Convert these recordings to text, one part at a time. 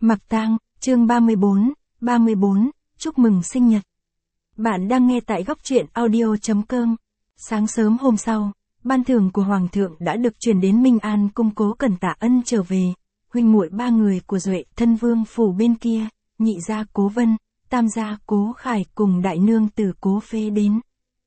Mặc tang, chương 34, chúc mừng sinh nhật. Bạn đang nghe tại góc truyện audio.com. Sáng sớm hôm sau, ban thưởng của Hoàng thượng đã được truyền đến Minh An cung. Cố Cẩn Tạ Ân trở về, huynh muội ba người của Duệ Thân Vương phủ bên kia, nhị gia Cố Vân, tam gia Cố Khải cùng đại nương tử Cố Phế đến.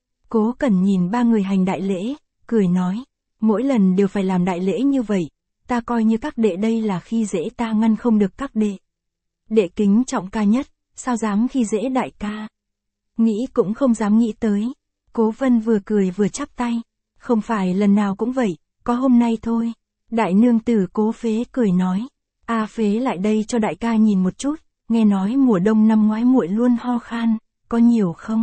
Cố Cẩn nhìn ba người hành đại lễ, cười nói, mỗi lần đều phải làm đại lễ như vậy, ta coi như các đệ đây là khi dễ ta, ngăn không được các đệ. Đệ kính trọng ca nhất, sao dám khi dễ đại ca. Nghĩ cũng không dám nghĩ tới. Cố Vân vừa cười vừa chắp tay, không phải lần nào cũng vậy, có hôm nay thôi. Đại nương tử Cố Phế cười nói, A Phế lại đây cho đại ca nhìn một chút, nghe nói mùa đông năm ngoái muội luôn ho khan, có nhiều không?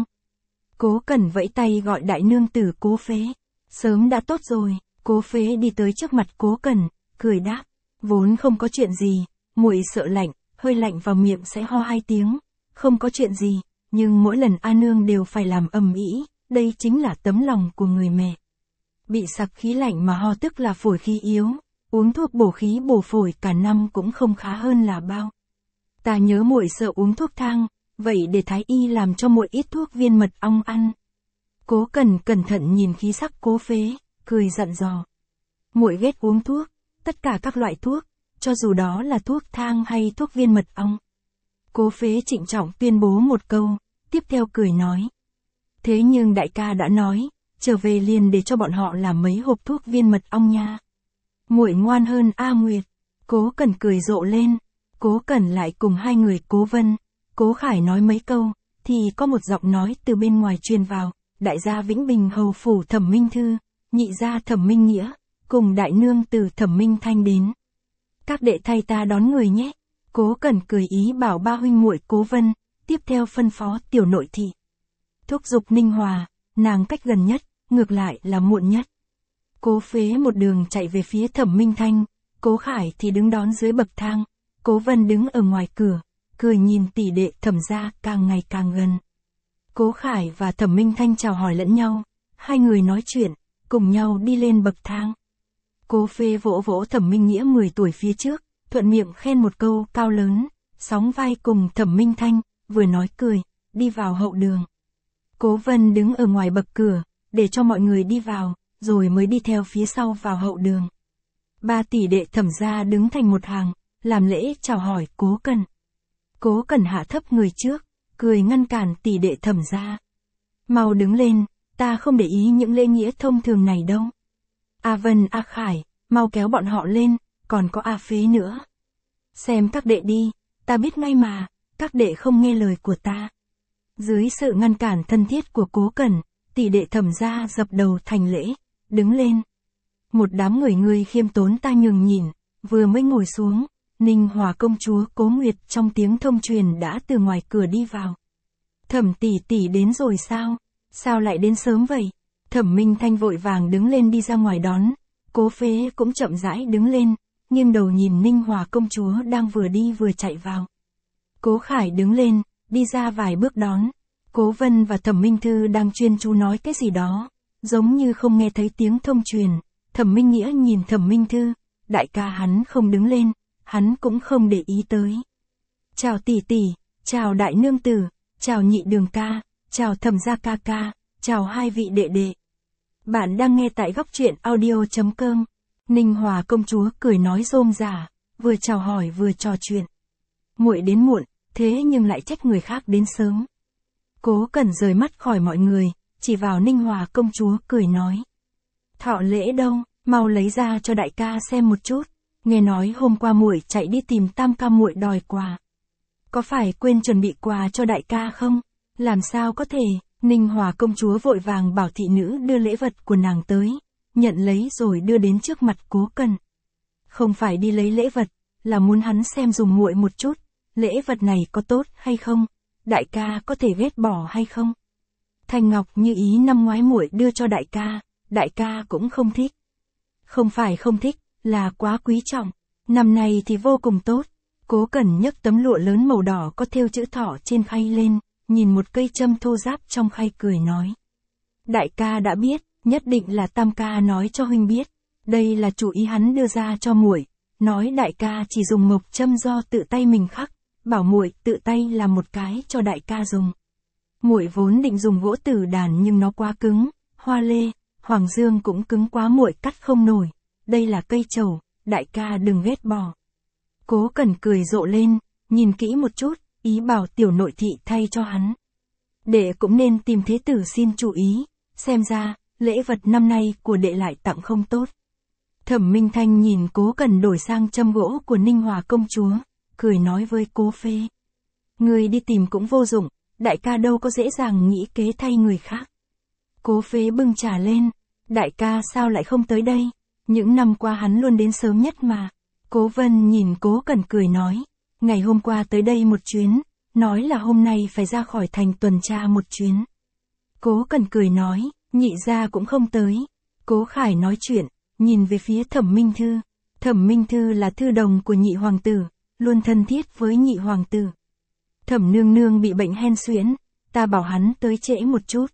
Cố Cẩn vẫy tay gọi đại nương tử Cố Phế, sớm đã tốt rồi. Cố Phế đi tới trước mặt Cố Cẩn, cười đáp, vốn không có chuyện gì, muội sợ lạnh, hơi lạnh vào miệng sẽ ho 2 tiếng, không có chuyện gì, nhưng mỗi lần A nương đều phải làm ầm ĩ, đây chính là tấm lòng của người mẹ. Bị sặc khí lạnh mà ho tức là phổi khí yếu, uống thuốc bổ khí bổ phổi cả năm cũng không khá hơn là bao. Ta nhớ muội sợ uống thuốc thang, vậy để thái y làm cho muội ít thuốc viên mật ong ăn. Cố Cẩn cẩn thận nhìn khí sắc Cố Phế, cười dặn dò, muội ghét uống thuốc, tất cả các loại thuốc, cho dù đó là thuốc thang hay thuốc viên mật ong. Cố Phế trịnh trọng tuyên bố một câu, tiếp theo cười nói, thế nhưng đại ca đã nói, trở về liền để cho bọn họ làm mấy hộp thuốc viên mật ong nha. Muội ngoan hơn A Nguyệt. Cố Cẩn cười rộ lên. Cố Cẩn lại cùng hai người Cố Vân, Cố Khải nói mấy câu, thì có một giọng nói từ bên ngoài truyền vào, đại gia Vĩnh Bình hầu phủ Thẩm Minh Thư, nhị gia Thẩm Minh Nghĩa, cùng đại nương tử Thẩm Minh Thanh đến. Các đệ thay ta đón người nhé. Cố Cẩn cười ý bảo ba huynh muội Cố Vân, tiếp theo phân phó tiểu nội thị. Thúc giục Ninh Hòa, nàng cách gần nhất, ngược lại là muộn nhất. Cố Phế một đường chạy về phía Thẩm Minh Thanh, Cố Khải thì đứng đón dưới bậc thang, Cố Vân đứng ở ngoài cửa, cười nhìn tỷ đệ Thẩm gia càng ngày càng gần. Cố Khải và Thẩm Minh Thanh chào hỏi lẫn nhau, hai người nói chuyện, cùng nhau đi lên bậc thang. Cố Phế vỗ vỗ Thẩm Minh Nghĩa 10 tuổi phía trước, thuận miệng khen một câu cao lớn, sóng vai cùng Thẩm Minh Thanh, vừa nói cười, đi vào hậu đường. Cố Vân đứng ở ngoài bậc cửa, để cho mọi người đi vào, rồi mới đi theo phía sau vào hậu đường. Ba tỷ đệ Thẩm gia đứng thành một hàng, làm lễ chào hỏi Cố Cẩn. Cố Cẩn hạ thấp người trước, cười ngăn cản tỷ đệ Thẩm gia. Mau đứng lên, ta không để ý những lễ nghĩa thông thường này đâu. A Vân, A Khải, mau kéo bọn họ lên, còn có A Phế nữa. Xem các đệ đi, ta biết ngay mà, các đệ không nghe lời của ta. Dưới sự ngăn cản thân thiết của Cố Cẩn, tỷ đệ Thẩm gia dập đầu thành lễ, đứng lên. Một đám người khiêm tốn ta nhường nhìn, vừa mới ngồi xuống, Ninh Hòa công chúa Cố Nguyệt trong tiếng thông truyền đã từ ngoài cửa đi vào. Thẩm tỷ tỷ đến rồi sao? Sao lại đến sớm vậy? Thẩm Minh Thanh vội vàng đứng lên đi ra ngoài đón, Cố Phế cũng chậm rãi đứng lên, nghiêng đầu nhìn Ninh Hòa công chúa đang vừa đi vừa chạy vào. Cố Khải đứng lên, đi ra vài bước đón. Cố Vân và Thẩm Minh Thư đang chuyên chú nói cái gì đó, giống như không nghe thấy tiếng thông truyền. Thẩm Minh Nghĩa nhìn Thẩm Minh Thư, đại ca hắn không đứng lên, hắn cũng không để ý tới. Chào tỷ tỷ, chào đại nương tử, chào nhị đường ca, chào Thẩm gia ca ca, chào hai vị đệ đệ. Bạn đang nghe tại góc truyện audio.com. Ninh Hòa công chúa cười nói rôm rả, vừa chào hỏi vừa trò chuyện. Muội đến muộn, thế nhưng lại trách người khác đến sớm. Cố Cẩn rời mắt khỏi mọi người, chỉ vào Ninh Hòa công chúa cười nói. Thọ lễ đâu, mau lấy ra cho đại ca xem một chút. Nghe nói hôm qua muội chạy đi tìm tam ca muội đòi quà. Có phải quên chuẩn bị quà cho đại ca không? Làm sao có thể? Ninh Hòa công chúa vội vàng bảo thị nữ đưa lễ vật của nàng tới, nhận lấy rồi đưa đến trước mặt Cố Cẩn. Không phải đi lấy lễ vật, là muốn hắn xem dùng muội một chút, lễ vật này có tốt hay không? Đại ca có thể ghét bỏ hay không? Thanh ngọc như ý năm ngoái muội đưa cho đại ca cũng không thích. Không phải không thích, là quá quý trọng. Năm nay thì vô cùng tốt. Cố Cẩn nhấc tấm lụa lớn màu đỏ có thêu chữ thọ trên khay lên, nhìn một cây châm thô ráp trong khay cười nói. Đại ca đã biết, nhất định là tam ca nói cho huynh biết. Đây là chủ ý hắn đưa ra cho muội, nói đại ca chỉ dùng mộc châm do tự tay mình khắc, bảo muội tự tay làm một cái cho đại ca dùng. Muội vốn định dùng gỗ tử đàn nhưng nó quá cứng, hoa lê, hoàng dương cũng cứng quá muội cắt không nổi, đây là cây trầu, đại ca đừng ghét bỏ. Cố Cẩn cười rộ lên, nhìn kỹ một chút, ý bảo tiểu nội thị thay cho hắn. Đệ cũng nên tìm thế tử xin chú ý, xem ra, lễ vật năm nay của đệ lại tặng không tốt. Thẩm Minh Thanh nhìn Cố Cẩn đổi sang châm gỗ của Ninh Hòa công chúa, cười nói với Cố Phế. Người đi tìm cũng vô dụng, đại ca đâu có dễ dàng nghĩ kế thay người khác. Cố Phế bưng trà lên, đại ca sao lại không tới đây, những năm qua hắn luôn đến sớm nhất mà. Cố Vân nhìn Cố Cẩn cười nói, ngày hôm qua tới đây một chuyến, nói là hôm nay phải ra khỏi thành tuần tra một chuyến. Cố Cẩn cười nói, nhị gia cũng không tới. Cố Khải nói chuyện, nhìn về phía Thẩm Minh Thư. Thẩm Minh Thư là thư đồng của nhị hoàng tử, luôn thân thiết với nhị hoàng tử. Thẩm nương nương bị bệnh hen suyễn, ta bảo hắn tới trễ một chút.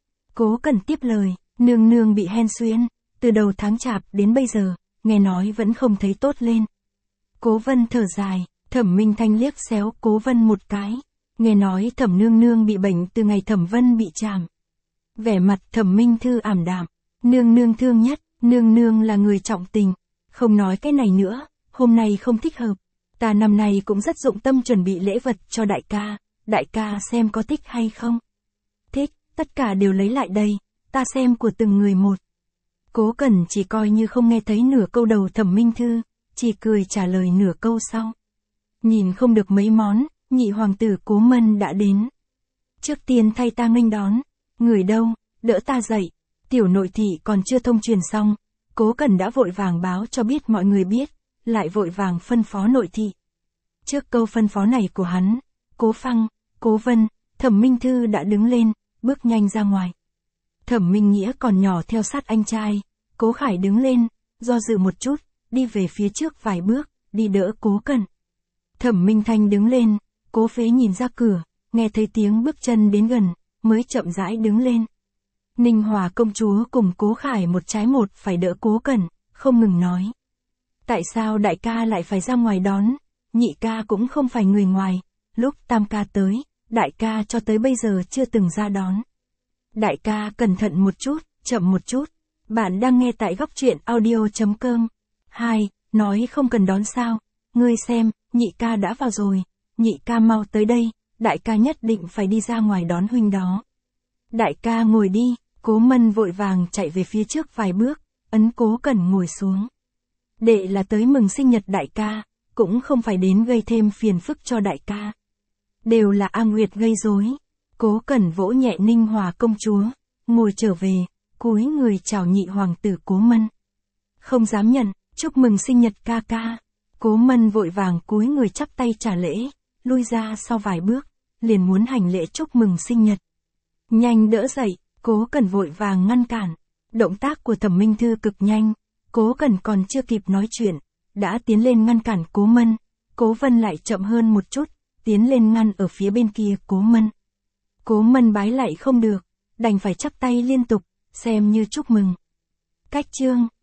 Cố Cẩn tiếp lời, nương nương bị hen suyễn, từ đầu tháng chạp đến bây giờ, nghe nói vẫn không thấy tốt lên. Cố Vân thở dài, Thẩm Minh Thanh liếc xéo Cố Vân một cái, nghe nói Thẩm nương nương bị bệnh từ ngày Thẩm Vân bị trảm. Vẻ mặt Thẩm Minh Thư ảm đạm, nương nương thương nhất, nương nương là người trọng tình, không nói cái này nữa, hôm nay không thích hợp. Ta năm nay cũng rất dụng tâm chuẩn bị lễ vật cho đại ca xem có thích hay không. Thích, tất cả đều lấy lại đây, ta xem của từng người một. Cố Cẩn chỉ coi như không nghe thấy nửa câu đầu Thẩm Minh Thư, chỉ cười trả lời nửa câu sau. Nhìn không được mấy món, nhị hoàng tử Cố Mân đã đến. Trước tiên thay ta nghênh đón, người đâu, đỡ ta dậy. Tiểu nội thị còn chưa thông truyền xong, Cố Cẩn đã vội vàng báo cho biết mọi người biết, lại vội vàng phân phó nội thị. Trước câu phân phó này của hắn, Cố Phăng, Cố Vân, Thẩm Minh Thư đã đứng lên, bước nhanh ra ngoài. Thẩm Minh Nghĩa còn nhỏ theo sát anh trai, Cố Khải đứng lên, do dự một chút, đi về phía trước vài bước, đi đỡ Cố Cẩn. Thẩm Minh Thanh đứng lên, Cố Phế nhìn ra cửa, nghe thấy tiếng bước chân đến gần, mới chậm rãi đứng lên. Ninh Hòa công chúa cùng Cố Khải một trái một phải đỡ Cố Cẩn, không ngừng nói. Tại sao đại ca lại phải ra ngoài đón, nhị ca cũng không phải người ngoài, lúc tam ca tới, đại ca cho tới bây giờ chưa từng ra đón. Đại ca cẩn thận một chút, chậm một chút, bạn đang nghe tại góc truyện audio.com. 2. Nói không cần đón sao, ngươi xem, nhị ca đã vào rồi, nhị ca mau tới đây, đại ca nhất định phải đi ra ngoài đón huynh đó. Đại ca ngồi đi. Cố Mân vội vàng chạy về phía trước vài bước, ấn Cố Cẩn ngồi xuống. Đệ là tới mừng sinh nhật đại ca, cũng không phải đến gây thêm phiền phức cho đại ca. Đều là A Nguyệt gây rối. Cố Cẩn vỗ nhẹ Ninh Hòa công chúa, ngồi trở về, cúi người chào nhị hoàng tử Cố Mân. Không dám nhận, chúc mừng sinh nhật ca ca. Cố Mân vội vàng cúi người chắp tay trả lễ, lui ra sau vài bước, liền muốn hành lễ chúc mừng sinh nhật. Nhanh đỡ dậy. Cố Cẩn vội vàng ngăn cản, động tác của Thẩm Minh Thư cực nhanh, Cố Cẩn còn chưa kịp nói chuyện, đã tiến lên ngăn cản Cố Mân, Cố Vân lại chậm hơn một chút, tiến lên ngăn ở phía bên kia Cố Mân. Cố Mân bái lạy không được, đành phải chắp tay liên tục, xem như chúc mừng. Cách chương